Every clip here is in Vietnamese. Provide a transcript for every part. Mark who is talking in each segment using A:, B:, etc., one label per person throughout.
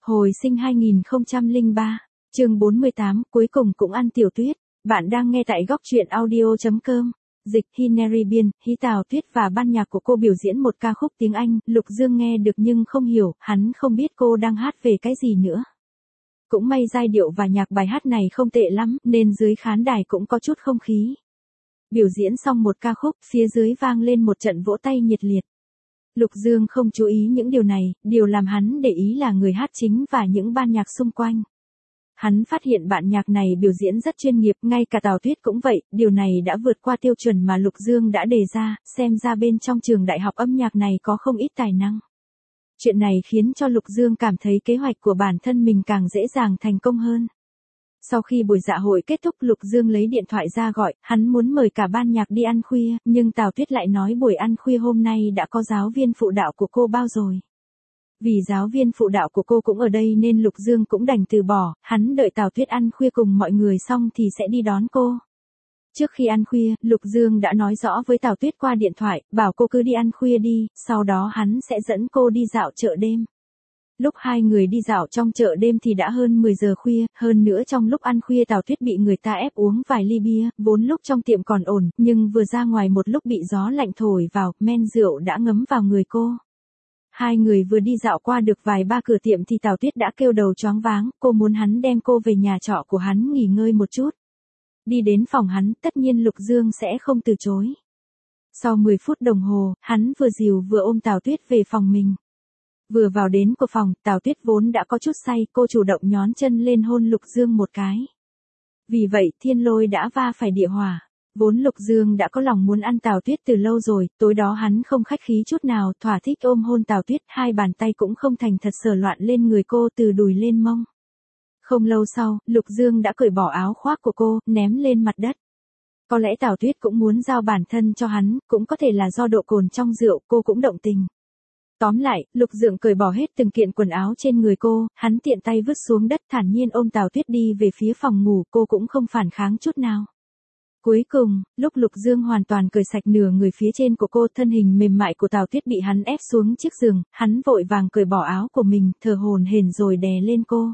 A: Hồi sinh 2003, chương 48, cuối cùng cũng ăn tiểu tuyết. Bạn đang nghe tại góc truyện audio.com. Dịch Hinary Biên, Hí Tào Tuyết và ban nhạc của cô biểu diễn một ca khúc tiếng Anh, Lục Dương nghe được nhưng không hiểu, hắn không biết cô đang hát về cái gì nữa. Cũng may giai điệu và nhạc bài hát này không tệ lắm, nên dưới khán đài cũng có chút không khí. Biểu diễn xong một ca khúc, phía dưới vang lên một trận vỗ tay nhiệt liệt. Lục Dương không chú ý những điều này, điều làm hắn để ý là người hát chính và những ban nhạc xung quanh. Hắn phát hiện bạn nhạc này biểu diễn rất chuyên nghiệp, ngay cả Tào Tuyết cũng vậy, điều này đã vượt qua tiêu chuẩn mà Lục Dương đã đề ra, xem ra bên trong trường đại học âm nhạc này có không ít tài năng. Chuyện này khiến cho Lục Dương cảm thấy kế hoạch của bản thân mình càng dễ dàng thành công hơn. Sau khi buổi dạ hội kết thúc, Lục Dương lấy điện thoại ra gọi, hắn muốn mời cả ban nhạc đi ăn khuya, nhưng Tào Tuyết lại nói buổi ăn khuya hôm nay đã có giáo viên phụ đạo của cô bao rồi. Vì giáo viên phụ đạo của cô cũng ở đây nên Lục Dương cũng đành từ bỏ, hắn đợi Tào Tuyết ăn khuya cùng mọi người xong thì sẽ đi đón cô. Trước khi ăn khuya, Lục Dương đã nói rõ với Tào Tuyết qua điện thoại, bảo cô cứ đi ăn khuya đi, sau đó hắn sẽ dẫn cô đi dạo chợ đêm. Lúc hai người đi dạo trong chợ đêm thì đã hơn 10 giờ khuya, hơn nữa trong lúc ăn khuya Tào Tuyết bị người ta ép uống vài ly bia, vốn lúc trong tiệm còn ổn, nhưng vừa ra ngoài một lúc bị gió lạnh thổi vào, men rượu đã ngấm vào người cô. Hai người vừa đi dạo qua được vài ba cửa tiệm thì Tào Tuyết đã kêu đầu choáng váng, cô muốn hắn đem cô về nhà trọ của hắn nghỉ ngơi một chút. Đi đến phòng hắn, tất nhiên Lục Dương sẽ không từ chối. Sau 10 phút đồng hồ, hắn vừa dìu vừa ôm Tào Tuyết về phòng mình. Vừa vào đến của phòng, Tào Tuyết vốn đã có chút say, cô chủ động nhón chân lên hôn Lục Dương một cái. Vì vậy, thiên lôi đã va phải địa hỏa. Vốn Lục Dương đã có lòng muốn ăn Tào Tuyết từ lâu rồi, tối đó hắn không khách khí chút nào, thỏa thích ôm hôn Tào Tuyết, hai bàn tay cũng không thành thật sờ loạn lên người cô từ đùi lên mông. Không lâu sau, Lục Dương đã cởi bỏ áo khoác của cô, ném lên mặt đất. Có lẽ Tào Tuyết cũng muốn giao bản thân cho hắn, cũng có thể là do độ cồn trong rượu, cô cũng động tình. Tóm lại, Lục Dương cởi bỏ hết từng kiện quần áo trên người cô, hắn tiện tay vứt xuống đất thản nhiên ôm Tào Tuyết đi về phía phòng ngủ, cô cũng không phản kháng chút nào. Cuối cùng, lúc Lục Dương hoàn toàn cởi sạch nửa người phía trên của cô, thân hình mềm mại của Tào Tuyết bị hắn ép xuống chiếc giường, hắn vội vàng cởi bỏ áo của mình, thở hổn hển rồi đè lên cô.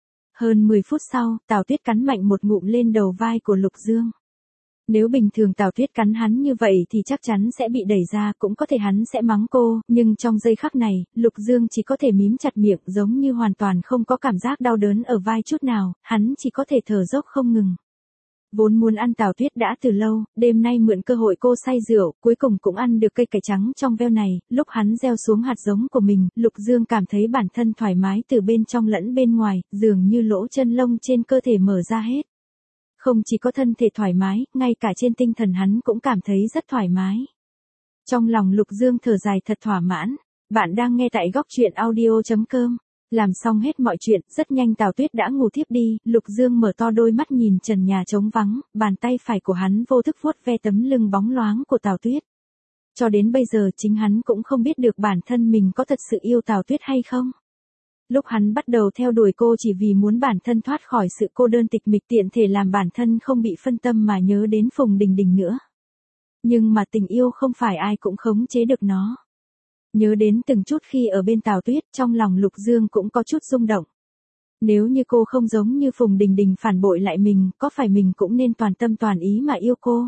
A: Hơn 10 phút sau, Tào Tuyết cắn mạnh một ngụm lên đầu vai của Lục Dương. Nếu bình thường Tào Tuyết cắn hắn như vậy thì chắc chắn sẽ bị đẩy ra, cũng có thể hắn sẽ mắng cô, nhưng trong giây khắc này, Lục Dương chỉ có thể mím chặt miệng giống như hoàn toàn không có cảm giác đau đớn ở vai chút nào, hắn chỉ có thể thở dốc không ngừng. Vốn muốn ăn Tào Tuyết đã từ lâu, đêm nay mượn cơ hội cô say rượu, cuối cùng cũng ăn được cây cải trắng trong veo này, lúc hắn gieo xuống hạt giống của mình, Lục Dương cảm thấy bản thân thoải mái từ bên trong lẫn bên ngoài, dường như lỗ chân lông trên cơ thể mở ra hết. Không chỉ có thân thể thoải mái, ngay cả trên tinh thần hắn cũng cảm thấy rất thoải mái. Trong lòng Lục Dương thở dài thật thỏa mãn. Bạn đang nghe tại góc truyện audio.com. Làm xong hết mọi chuyện, rất nhanh Tào Tuyết đã ngủ thiếp đi, Lục Dương mở to đôi mắt nhìn trần nhà trống vắng, bàn tay phải của hắn vô thức vuốt ve tấm lưng bóng loáng của Tào Tuyết. Cho đến bây giờ chính hắn cũng không biết được bản thân mình có thật sự yêu Tào Tuyết hay không. Lúc hắn bắt đầu theo đuổi cô chỉ vì muốn bản thân thoát khỏi sự cô đơn tịch mịch, tiện thể làm bản thân không bị phân tâm mà nhớ đến Phùng Đình Đình nữa. Nhưng mà tình yêu không phải ai cũng khống chế được nó. Nhớ đến từng chút khi ở bên Tào Tuyết, trong lòng Lục Dương cũng có chút rung động. Nếu như cô không giống như Phùng Đình Đình phản bội lại mình, có phải mình cũng nên toàn tâm toàn ý mà yêu cô?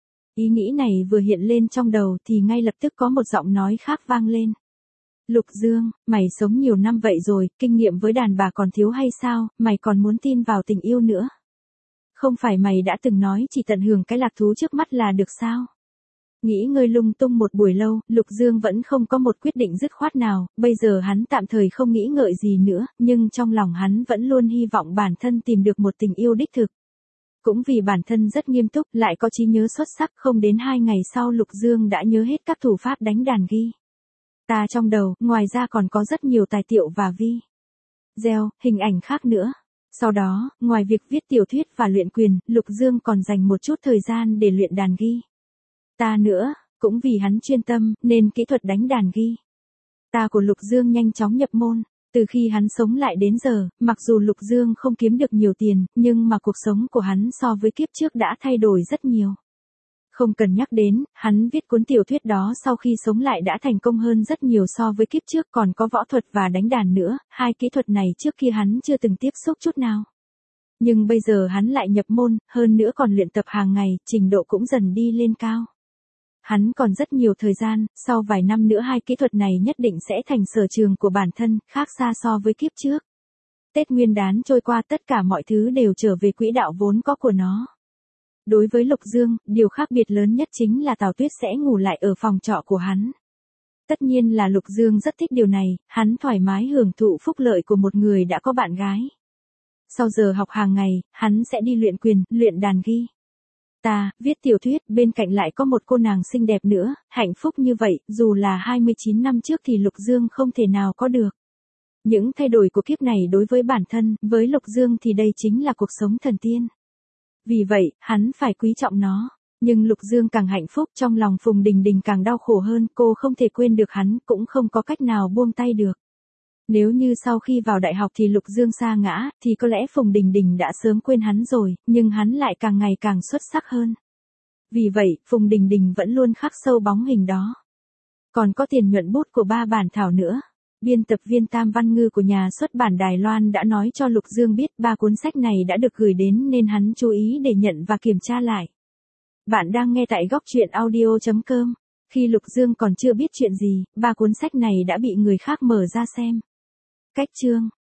A: Ý nghĩ này vừa hiện lên trong đầu thì ngay lập tức có một giọng nói khác vang lên. Lục Dương, mày sống nhiều năm vậy rồi, kinh nghiệm với đàn bà còn thiếu hay sao, mày còn muốn tin vào tình yêu nữa? Không phải mày đã từng nói chỉ tận hưởng cái lạc thú trước mắt là được sao? Nghĩ ngơi lung tung một buổi lâu, Lục Dương vẫn không có một quyết định dứt khoát nào, bây giờ hắn tạm thời không nghĩ ngợi gì nữa, nhưng trong lòng hắn vẫn luôn hy vọng bản thân tìm được một tình yêu đích thực. Cũng vì bản thân rất nghiêm túc, lại có trí nhớ xuất sắc, không đến 2 ngày sau Lục Dương đã nhớ hết các thủ pháp đánh đàn ghi. Ta trong đầu, ngoài ra còn có rất nhiều tài liệu và video, hình ảnh khác nữa. Sau đó, ngoài việc viết tiểu thuyết và luyện quyền, Lục Dương còn dành một chút thời gian để luyện đàn ghi. Ta nữa, cũng vì hắn chuyên tâm, nên kỹ thuật đánh đàn ghi ta của Lục Dương nhanh chóng nhập môn. Từ khi hắn sống lại đến giờ, mặc dù Lục Dương không kiếm được nhiều tiền, nhưng mà cuộc sống của hắn so với kiếp trước đã thay đổi rất nhiều. Không cần nhắc đến, hắn viết cuốn tiểu thuyết đó sau khi sống lại đã thành công hơn rất nhiều so với kiếp trước, còn có võ thuật và đánh đàn nữa, hai kỹ thuật này trước kia hắn chưa từng tiếp xúc chút nào. Nhưng bây giờ hắn lại nhập môn, hơn nữa còn luyện tập hàng ngày, trình độ cũng dần đi lên cao. Hắn còn rất nhiều thời gian, sau vài năm nữa hai kỹ thuật này nhất định sẽ thành sở trường của bản thân, khác xa so với kiếp trước. Tết Nguyên đán trôi qua, tất cả mọi thứ đều trở về quỹ đạo vốn có của nó. Đối với Lục Dương, điều khác biệt lớn nhất chính là Tào Tuyết sẽ ngủ lại ở phòng trọ của hắn. Tất nhiên là Lục Dương rất thích điều này, hắn thoải mái hưởng thụ phúc lợi của một người đã có bạn gái. Sau giờ học hàng ngày, hắn sẽ đi luyện quyền, luyện đàn ghi. Viết tiểu thuyết, bên cạnh lại có một cô nàng xinh đẹp nữa, hạnh phúc như vậy, dù là 29 năm trước thì Lục Dương không thể nào có được. Những thay đổi của kiếp này đối với bản thân, với Lục Dương thì đây chính là cuộc sống thần tiên. Vì vậy, hắn phải quý trọng nó. Nhưng Lục Dương càng hạnh phúc, trong lòng Phùng Đình Đình càng đau khổ hơn, cô không thể quên được hắn, cũng không có cách nào buông tay được. Nếu như sau khi vào đại học thì Lục Dương sa ngã, thì có lẽ Phùng Đình Đình đã sớm quên hắn rồi, nhưng hắn lại càng ngày càng xuất sắc hơn. Vì vậy, Phùng Đình Đình vẫn luôn khắc sâu bóng hình đó. Còn có tiền nhuận bút của 3 bản thảo nữa. Biên tập viên Tam Văn Ngư của nhà xuất bản Đài Loan đã nói cho Lục Dương biết 3 cuốn sách này đã được gửi đến nên hắn chú ý để nhận và kiểm tra lại. Bạn đang nghe tại góc truyện audio.com. Khi Lục Dương còn chưa biết chuyện gì, 3 cuốn sách này đã bị người khác mở ra xem. Cách chương